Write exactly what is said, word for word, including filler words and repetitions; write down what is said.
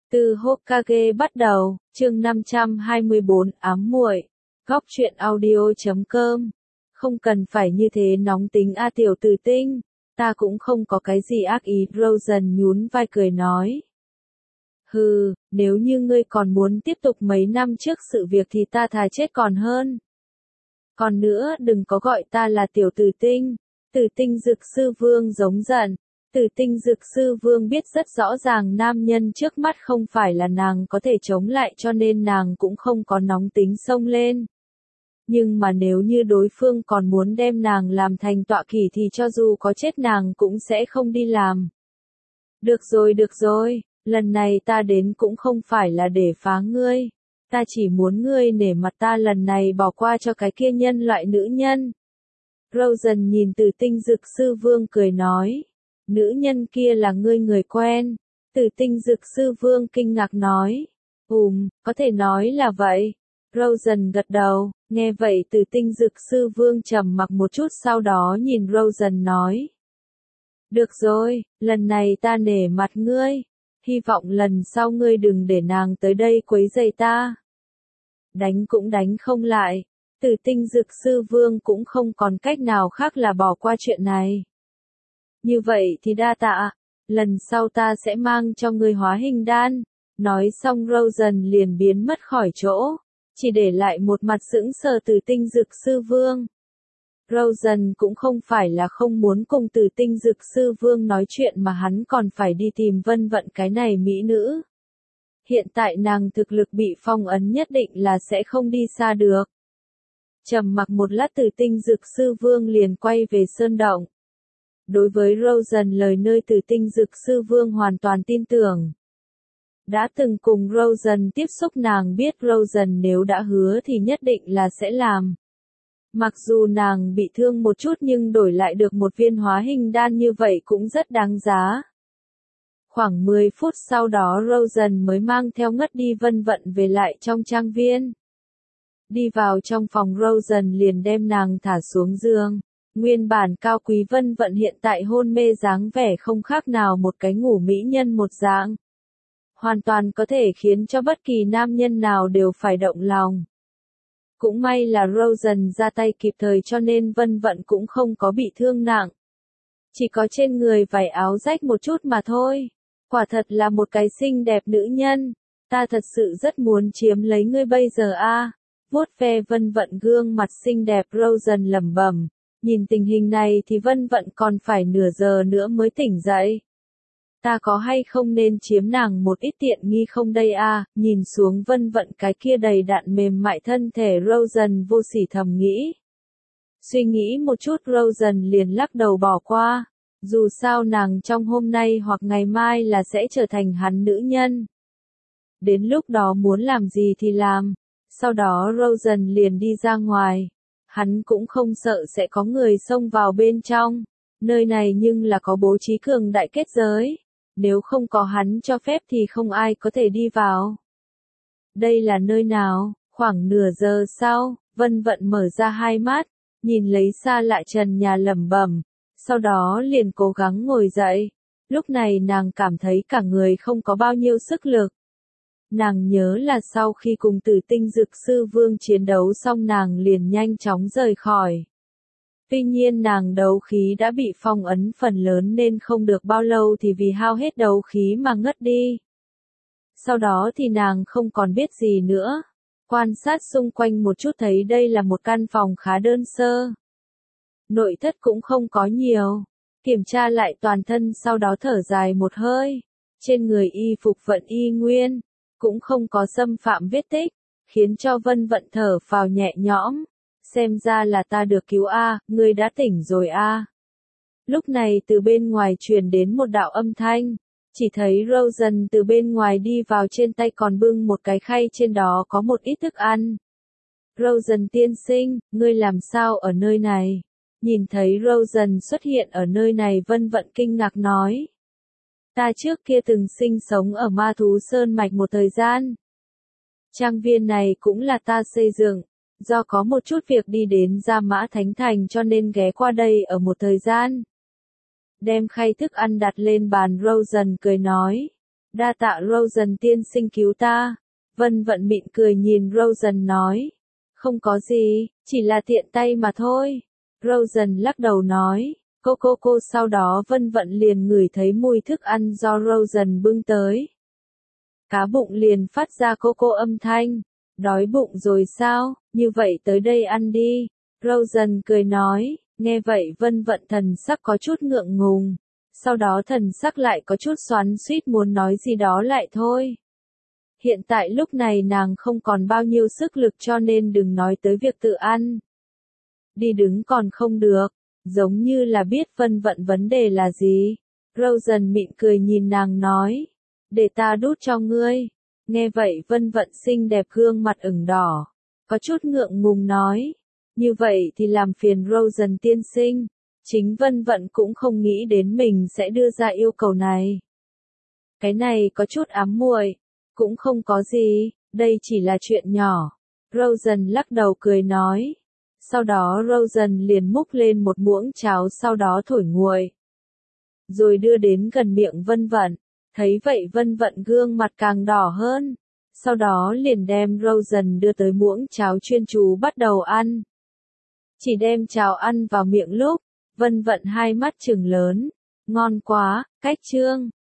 Từ Hokage bắt đầu, chương năm trăm hai mươi bốn ám muội. Góc truyện audio chấm com. Không cần phải như thế nóng tính a tiểu tử tinh, ta cũng không có cái gì ác ý, Rosen nhún vai cười nói. Hừ, nếu như ngươi còn muốn tiếp tục mấy năm trước sự việc thì ta thà chết còn hơn. Còn nữa đừng có gọi ta là tiểu tử tinh. Tử tinh dực sư vương giống giận. Tử tinh dực sư vương biết rất rõ ràng nam nhân trước mắt không phải là nàng có thể chống lại, cho nên nàng cũng không có nóng tính xông lên. Nhưng mà nếu như đối phương còn muốn đem nàng làm thành tọa kỷ thì cho dù có chết nàng cũng sẽ không đi làm. Được rồi được rồi, lần này ta đến cũng không phải là để phá ngươi. Ta chỉ muốn ngươi nể mặt ta lần này bỏ qua cho cái kia nhân loại nữ nhân. Rosen nhìn Tử tinh dực sư vương cười nói. Nữ nhân kia là ngươi người quen. Tử tinh dực sư vương kinh ngạc nói. Ừm, có thể nói là vậy. Rosen gật đầu, nghe vậy Tử tinh dực sư vương trầm mặc một chút, sau đó nhìn Rosen nói. Được rồi, lần này ta nể mặt ngươi. Hy vọng lần sau ngươi đừng để nàng tới đây quấy rầy ta. Đánh cũng đánh không lại. Tử tinh dực sư vương cũng không còn cách nào khác là bỏ qua chuyện này. Như vậy thì đa tạ, lần sau ta sẽ mang cho ngươi hóa hình đan. Nói xong Rosen liền biến mất khỏi chỗ, chỉ để lại một mặt sững sờ Tử tinh dực sư vương. Rosen cũng không phải là không muốn cùng Tử tinh dực sư vương nói chuyện, mà hắn còn phải đi tìm Vân Vận cái này mỹ nữ. Hiện tại nàng thực lực bị phong ấn, nhất định là sẽ không đi xa được. Trầm mặc một lát, Tử tinh dực sư vương liền quay về sơn động. Đối với Rosen lời nơi Tử tinh dực sư vương hoàn toàn tin tưởng. Đã từng cùng Rosen tiếp xúc, nàng biết Rosen nếu đã hứa thì nhất định là sẽ làm. Mặc dù nàng bị thương một chút nhưng đổi lại được một viên hóa hình đan như vậy cũng rất đáng giá. Khoảng mười phút sau đó Rosen mới mang theo ngất đi Vân Vận về lại trong trang viên. Đi vào trong phòng, Rosen liền đem nàng thả xuống giường. Nguyên bản cao quý Vân Vận hiện tại hôn mê, dáng vẻ không khác nào một cái ngủ mỹ nhân một dạng. Hoàn toàn có thể khiến cho bất kỳ nam nhân nào đều phải động lòng. Cũng may là Rosen ra tay kịp thời cho nên Vân Vận cũng không có bị thương nặng. Chỉ có trên người vải áo rách một chút mà thôi. Quả thật là một cái xinh đẹp nữ nhân. Ta thật sự rất muốn chiếm lấy ngươi bây giờ a. Vuốt ve Vân Vận gương mặt xinh đẹp, Rosen lẩm bẩm. Nhìn tình hình này thì Vân Vận còn phải nửa giờ nữa mới tỉnh dậy. Ta có hay không nên chiếm nàng một ít tiện nghi không đây a? Nhìn xuống Vân Vận cái kia đầy đặn mềm mại thân thể, Rosen vô sỉ thầm nghĩ. Suy nghĩ một chút Rosen liền lắc đầu bỏ qua. Dù sao nàng trong hôm nay hoặc ngày mai là sẽ trở thành hắn nữ nhân. Đến lúc đó muốn làm gì thì làm. Sau đó Rosen liền đi ra ngoài. Hắn cũng không sợ sẽ có người xông vào bên trong. Nơi này nhưng là có bố trí cường đại kết giới. Nếu không có hắn cho phép thì không ai có thể đi vào. Đây là nơi nào? Khoảng nửa giờ sau, Vân Vận mở ra hai mắt, nhìn lấy xa lạ trần nhà lẩm bẩm, sau đó liền cố gắng ngồi dậy. Lúc này nàng cảm thấy cả người không có bao nhiêu sức lực. Nàng nhớ là sau khi cùng Tử tinh dực sư vương chiến đấu xong nàng liền nhanh chóng rời khỏi. Tuy nhiên nàng đấu khí đã bị phong ấn phần lớn nên không được bao lâu thì vì hao hết đấu khí mà ngất đi. Sau đó thì nàng không còn biết gì nữa. Quan sát xung quanh một chút thấy đây là một căn phòng khá đơn sơ. Nội thất cũng không có nhiều. Kiểm tra lại toàn thân sau đó thở dài một hơi. Trên người y phục vẫn y nguyên, cũng không có xâm phạm vết tích, khiến cho Vân Vận thở phào nhẹ nhõm. Xem ra là ta được cứu a, ngươi đã tỉnh rồi a. Lúc này từ bên ngoài truyền đến một đạo âm thanh, chỉ thấy Rosen từ bên ngoài đi vào, trên tay còn bưng một cái khay, trên đó có một ít thức ăn. Rosen tiên sinh, ngươi làm sao ở nơi này? Nhìn thấy Rosen xuất hiện ở nơi này, Vân Vận kinh ngạc nói. Ta trước kia từng sinh sống ở Ma Thú Sơn Mạch một thời gian. Trang viên này cũng là ta xây dựng. Do có một chút việc đi đến Gia Mã Thánh Thành cho nên ghé qua đây ở một thời gian. Đem khay thức ăn đặt lên bàn, Rosen cười nói. Đa tạ Rosen tiên sinh cứu ta. Vân Vận mỉm cười nhìn Rosen nói. Không có gì, chỉ là tiện tay mà thôi. Rosen lắc đầu nói. Cô cô cô sau đó Vân Vận liền ngửi thấy mùi thức ăn do Rosen bưng tới. Cá bụng liền phát ra cô cô âm thanh. Đói bụng rồi sao, như vậy tới đây ăn đi. Rosen cười nói, nghe vậy Vân Vận thần sắc có chút ngượng ngùng. Sau đó thần sắc lại có chút xoắn xuýt muốn nói gì đó lại thôi. Hiện tại lúc này nàng không còn bao nhiêu sức lực cho nên đừng nói tới việc tự ăn. Đi đứng còn không được, giống như là biết Vân Vận vấn đề là gì. Rosen mỉm cười nhìn nàng nói, để ta đút cho ngươi. Nghe vậy Vân Vận xinh đẹp gương mặt ửng đỏ, có chút ngượng ngùng nói, như vậy thì làm phiền Rosen tiên sinh. Chính Vân Vận cũng không nghĩ đến mình sẽ đưa ra yêu cầu này. Cái này có chút ám muội, cũng không có gì, đây chỉ là chuyện nhỏ. Rosen lắc đầu cười nói. Sau đó Rosen liền múc lên một muỗng cháo sau đó thổi nguội. Rồi đưa đến gần miệng Vân Vận. Thấy vậy Vân Vận gương mặt càng đỏ hơn. Sau đó liền đem Rosen đưa tới muỗng cháo chuyên chú bắt đầu ăn. Chỉ đem cháo ăn vào miệng lúc, Vân Vận hai mắt trừng lớn. Ngon quá, cách trương.